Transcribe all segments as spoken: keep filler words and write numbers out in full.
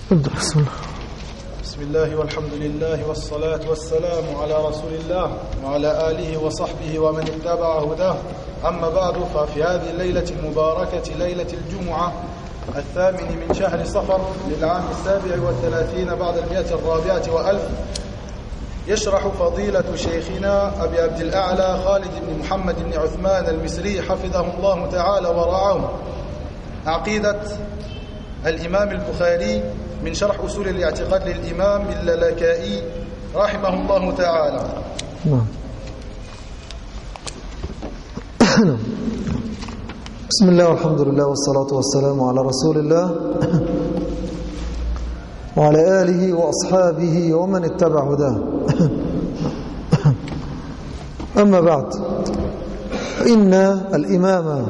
ابدأ. بسم الله بسم الله والحمد لله والصلاة والسلام على رسول الله وعلى آله وصحبه ومن اتبع هداه. أما بعد، ففي هذه الليلة المباركة ليلة الجمعة الثامن من شهر صفر للعام السابع والثلاثين بعد المئة الرابعة وألف، يشرح فضيلة شيخنا أبي عبد الأعلى خالد بن محمد بن عثمان المصري حفظه الله تعالى ورعاه عقيدة الإمام البخاري من شرح أصول الاعتقاد للإمام اللالكائي رحمه الله تعالى. نعم. بسم الله والحمد لله والصلاة والسلام على رسول الله وعلى آله وأصحابه ومن اتبع هداه. أما بعد، إن الإمام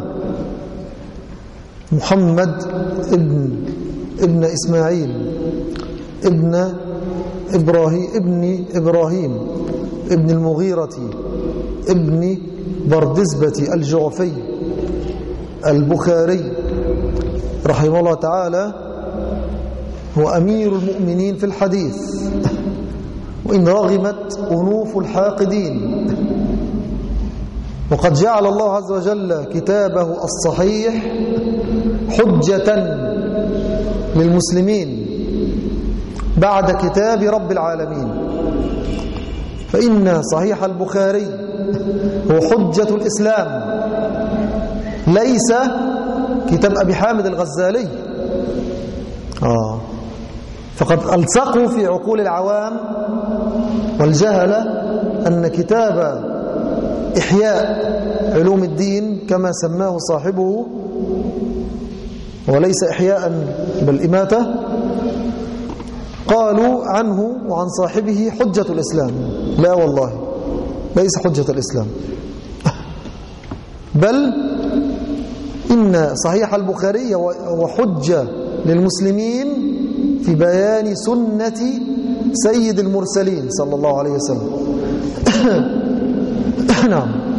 محمد ابن ابن إسماعيل ابن إبراهيم ابن إبراهيم ابن المغيرة ابن بردزبة الجعفي البخاري رحمه الله تعالى هو أمير المؤمنين في الحديث، وإن رغمت أنوف الحاقدين، وقد جعل الله عز وجل كتابه الصحيح حجة للمسلمين بعد كتاب رب العالمين. فإن صحيح البخاري هو حجة الإسلام، ليس كتاب أبي حامد الغزالي. آه. فقد ألصقوا في عقول العوام والجهلة أن كتاب إحياء علوم الدين كما سماه صاحبه، وليس إحياء بل إماتة، قالوا عنه وعن صاحبه حجة الإسلام. لا والله، ليس حجة الإسلام، بل إن صحيح البخاري هو حجة للمسلمين في بيان سنة سيد المرسلين صلى الله عليه وسلم. نعم.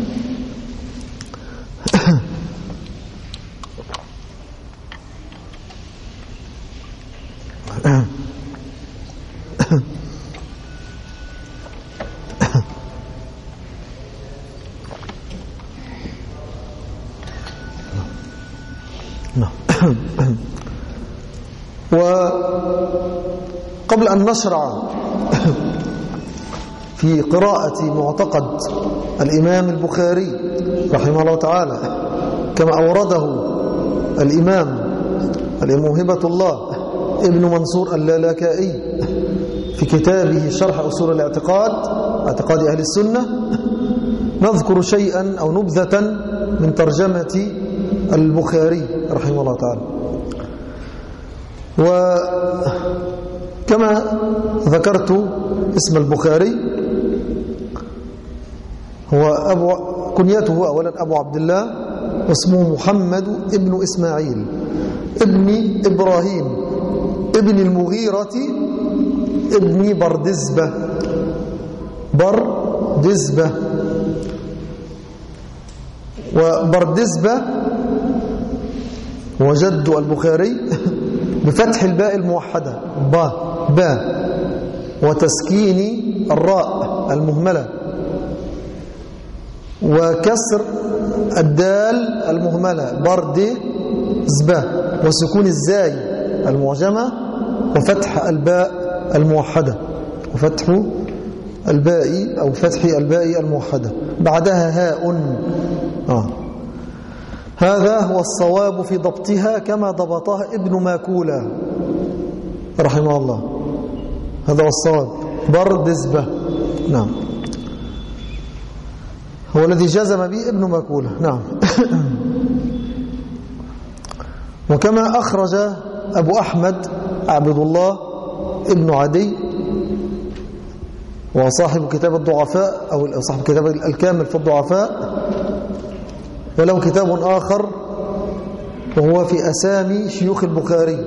وقبل أن نشرع في قراءة معتقد الإمام البخاري رحمه الله تعالى كما أورده الإمام الموهبة الله ابن منصور اللالكائي في كتابه شرح أصول الاعتقاد، اعتقاد أهل السنة، نذكر شيئا أو نبذة من ترجمة البخاري رحمه الله تعالى. وكما ذكرت اسم البخاري هو أبو كنيته أولا أبو عبد الله، واسمه محمد ابن إسماعيل ابن إبراهيم ابن المغيرة ابن بردزبة بردزبة وبردزبة وجد البخاري بفتح الباء الموحدة با با وتسكين الراء المهملة وكسر الدال المهملة بردزبة وسكون الزاي المعجمة وفتح الباء الموحدة وفتح الباء أو فتح الباء الموحدة بعدها هاء. آه. هذا هو الصواب في ضبطها كما ضبطها ابن ماكولة رحمه الله. هذا هو الصواب، بردزبة. نعم، هو الذي جزم به ابن ماكولة. نعم. وكما أخرج أبو أحمد عبد الله ابن عدي وصاحب كتاب الضعفاء أو صاحب كتاب الكامل في الضعفاء، وله كتاب آخر وهو في أسامي شيوخ البخاري،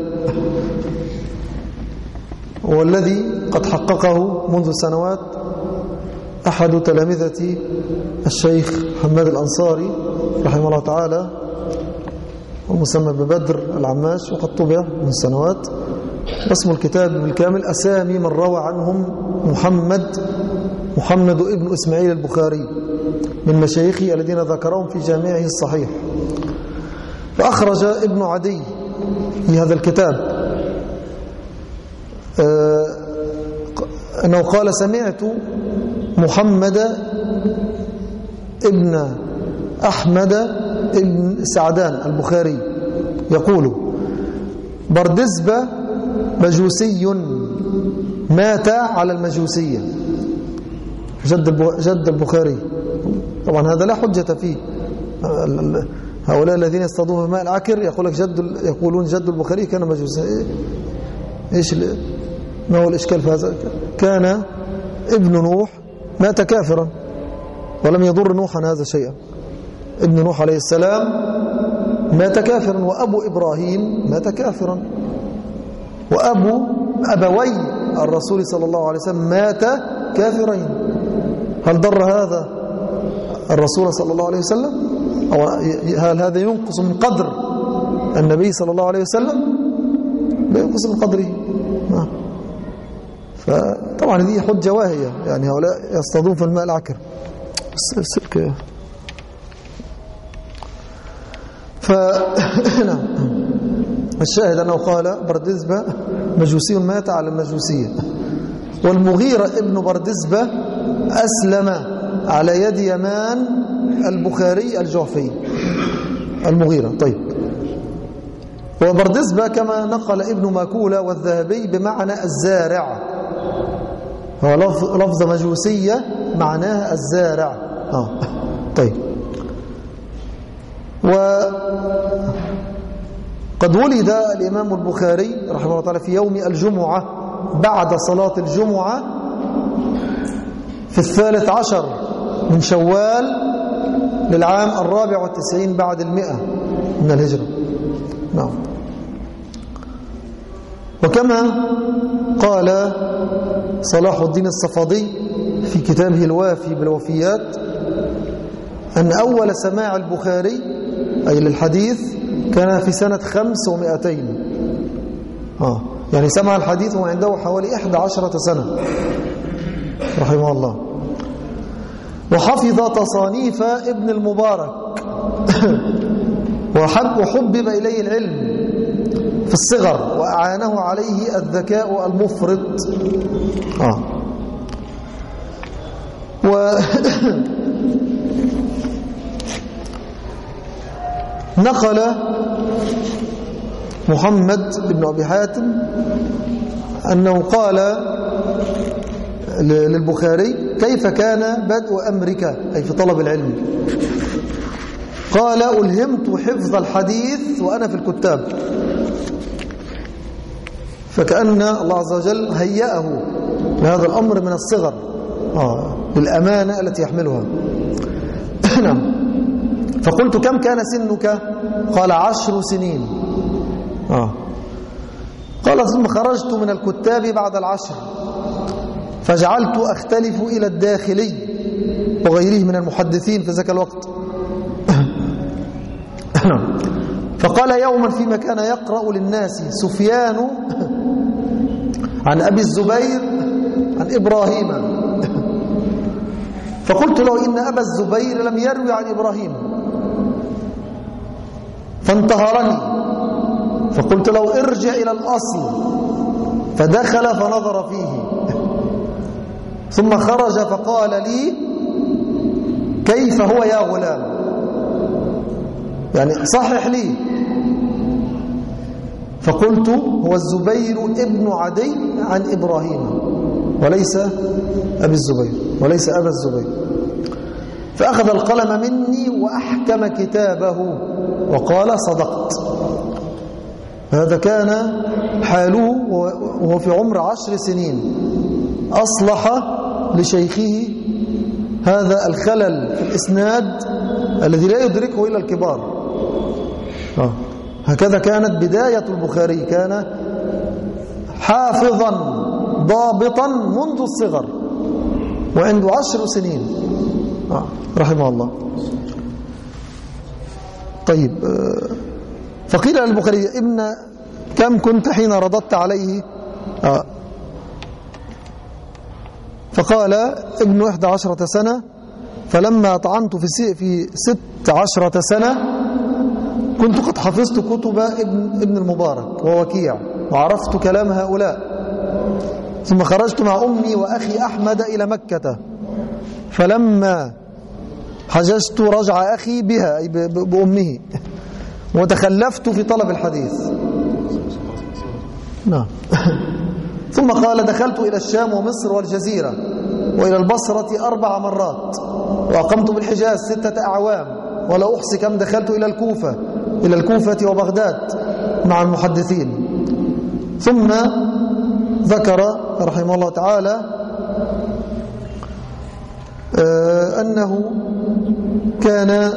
والذي قد حققه منذ سنوات أحد تلامذة الشيخ محمد الأنصاري رحمه الله تعالى، والمسمى ببدر العماش، وقد طبع من سنوات، اسم الكتاب بالكامل أسامي من روى عنهم محمد محمد ابن إسماعيل البخاري من مشايخه الذين ذكرهم في جامعه الصحيح. فأخرج ابن عدي في هذا الكتاب أنه قال سمعت محمد ابن أحمد ابن سعدان البخاري يقول بردزبة مجوسي مات على المجوسية، جد جد البخاري. طبعا هذا لا حجة فيه. هؤلاء الذين يصطادون في ماء العكر يقول لك جد يقولون جد البخاري كان مجوسيا. ايش ما هو الاشكال في هذا؟ كان ابن نوح مات كافرا ولم يضر نوحا هذا شيئا. ابن نوح عليه السلام مات كافرا، وابو ابراهيم مات كافرا، وابو ابوي الرسول صلى الله عليه وسلم مات كافرين. هل ضر هذا الرسول صلى الله عليه وسلم؟ أو هل هذا ينقص من قدر النبي صلى الله عليه وسلم؟ لا ينقص من قدره. فطبعا هذه حجة واهية، يعني هؤلاء يصطادون في الماء العكر. السلك فنعم. الشاهد أنه قال بردزبة مجوسي مات على المجوسية. والمغيرة ابن بردزبة أسلم على يد يمان البخاري الجعفي. المغيرة. طيب، وبردزبة كما نقل ابن ماكولة والذهبي بمعنى الزارع، هو لفظ مجوسية معناها الزارع. آه. طيب، وقد ولد الإمام البخاري رحمه الله تعالى في يوم الجمعة بعد صلاة الجمعة في الثالث عشر من شوال للعام الرابع والتسعين بعد المئة من الهجرة. نعم. وكما قال صلاح الدين الصفدي في كتابه الوافي بالوفيات أن أول سماع البخاري أي للحديث كان في سنة خمس ومئتين. آه. يعني سمع الحديث وعنده حوالي إحدى عشرة سنة رحمه الله. وحفظ تصانيف ابن المبارك وحب وحبب إليه العلم في الصغر وأعانه عليه الذكاء المفرط. آه. و نقل محمد بن أبي حاتم أنه قال للبخاري كيف كان بدء أمرك أي في طلب العلم؟ قال ألهمت حفظ الحديث وأنا في الكتاب، فكأن الله عز وجل هيأه لهذا الأمر من الصغر آه للأمانة التي يحملها. نعم. فقلت كم كان سنك؟ قال عشر سنين. آه. قال ثم خرجت من الكتاب بعد العشر فجعلت أختلف إلى الداخلي وغيره من المحدثين في ذاك الوقت. فقال يوما فيما كان يقرأ للناس سفيان عن أبي الزبير عن إبراهيم، فقلت له إن أبا الزبير لم يروي عن إبراهيم، فانتهرني، فقلت له ارجع إلى الأصل، فدخل فنظر فيه ثم خرج فقال لي كيف هو يا غلام، يعني صحح لي. فقلت هو الزبير ابن عدي عن إبراهيم وليس أبي الزبير وليس أبا الزبير. فأخذ القلم مني وأحكم كتابه وقال صدقت. هذا كان حاله وهو في عمر عشر سنين، أصلح لشيخه هذا الخلل في الإسناد الذي لا يدركه إلا الكبار. آه. هكذا كانت بداية البخاري، كان حافظا ضابطا منذ الصغر وعنده عشر سنين آه. رحمه الله. طيب، فقيل للبخاري إن كم كنت حين رددت عليه؟ آه فقال ابن إحدى عشرة سنة، فلما طعنت في في ست عشرة سنة كنت قد حفظت كتب ابن, ابن المبارك ووكيع وعرفت كلام هؤلاء، ثم خرجت مع أمي وأخي أحمد إلى مكة، فلما حججت رجع أخي بها أي بأمه، وتخلفت في طلب الحديث. نعم. ثم قال دخلت إلى الشام ومصر والجزيرة وإلى البصرة أربع مرات، وأقمت بالحجاز ستة أعوام، ولا أحصي كم دخلت إلى الكوفة إلى الكوفة وبغداد مع المحدثين. ثم ذكر رحمه الله تعالى أنه كان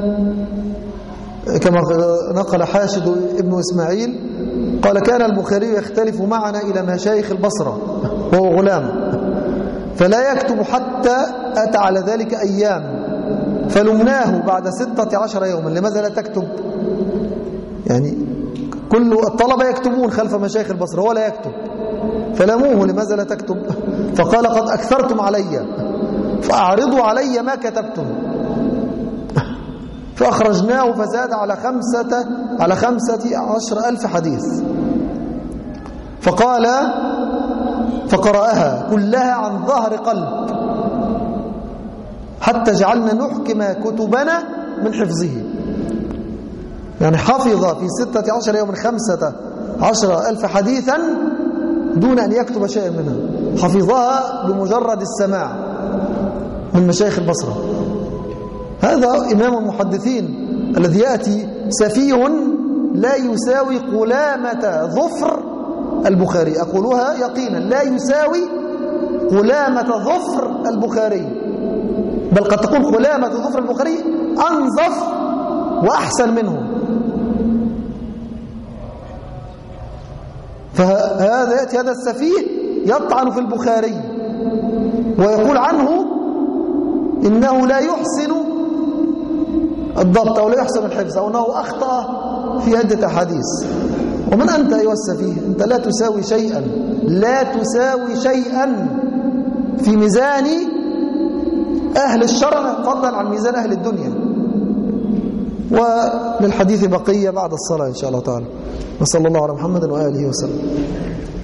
كما نقل حاشد ابن إسماعيل قال كان البخاري يختلف معنا إلى مشايخ البصرة وهو غلام، فلا يكتب حتى أتى على ذلك أيام، فلمناه بعد ستة عشر يوما لماذا لا تكتب؟ يعني كل الطلبة يكتبون خلف مشايخ البصرة هو لا يكتب، فلموه لماذا لا تكتب؟ فقال قد أكثرتم علي فأعرضوا علي ما كتبتم، فأخرجناه فزاد على خمسة على خمسة عشر ألف حديث. فقال فقرأها كلها عن ظهر قلب حتى جعلنا نحكم كتبنا من حفظه، يعني حفظ في ستة عشر يوم خمسة عشر ألف حديثا دون أن يكتب شيئا منها، حفظها بمجرد السماع من مشايخ البصرة. هذا إمام المحدثين الذي يأتي سفيه لا يساوي قلامة ظفر البخاري، أقولها يقينا لا يساوي قلامة ظفر البخاري، بل قد تكون قلامة ظفر البخاري أنظف وأحسن منه. فهذا يأتي هذا السفيه يطعن في البخاري ويقول عنه إنه لا يحسن الضبط أو لا يحسن الحفظ أو أنه أخطأ في عدة أحاديث. ومن أنت أيها السفيه؟ أنت لا تساوي شيئا، لا تساوي شيئا في ميزان أهل الشرع فضلا عن ميزان أهل الدنيا. وللحديث بقية بعد الصلاة إن شاء الله تعالى. وصلى الله على محمد وآله وسلم.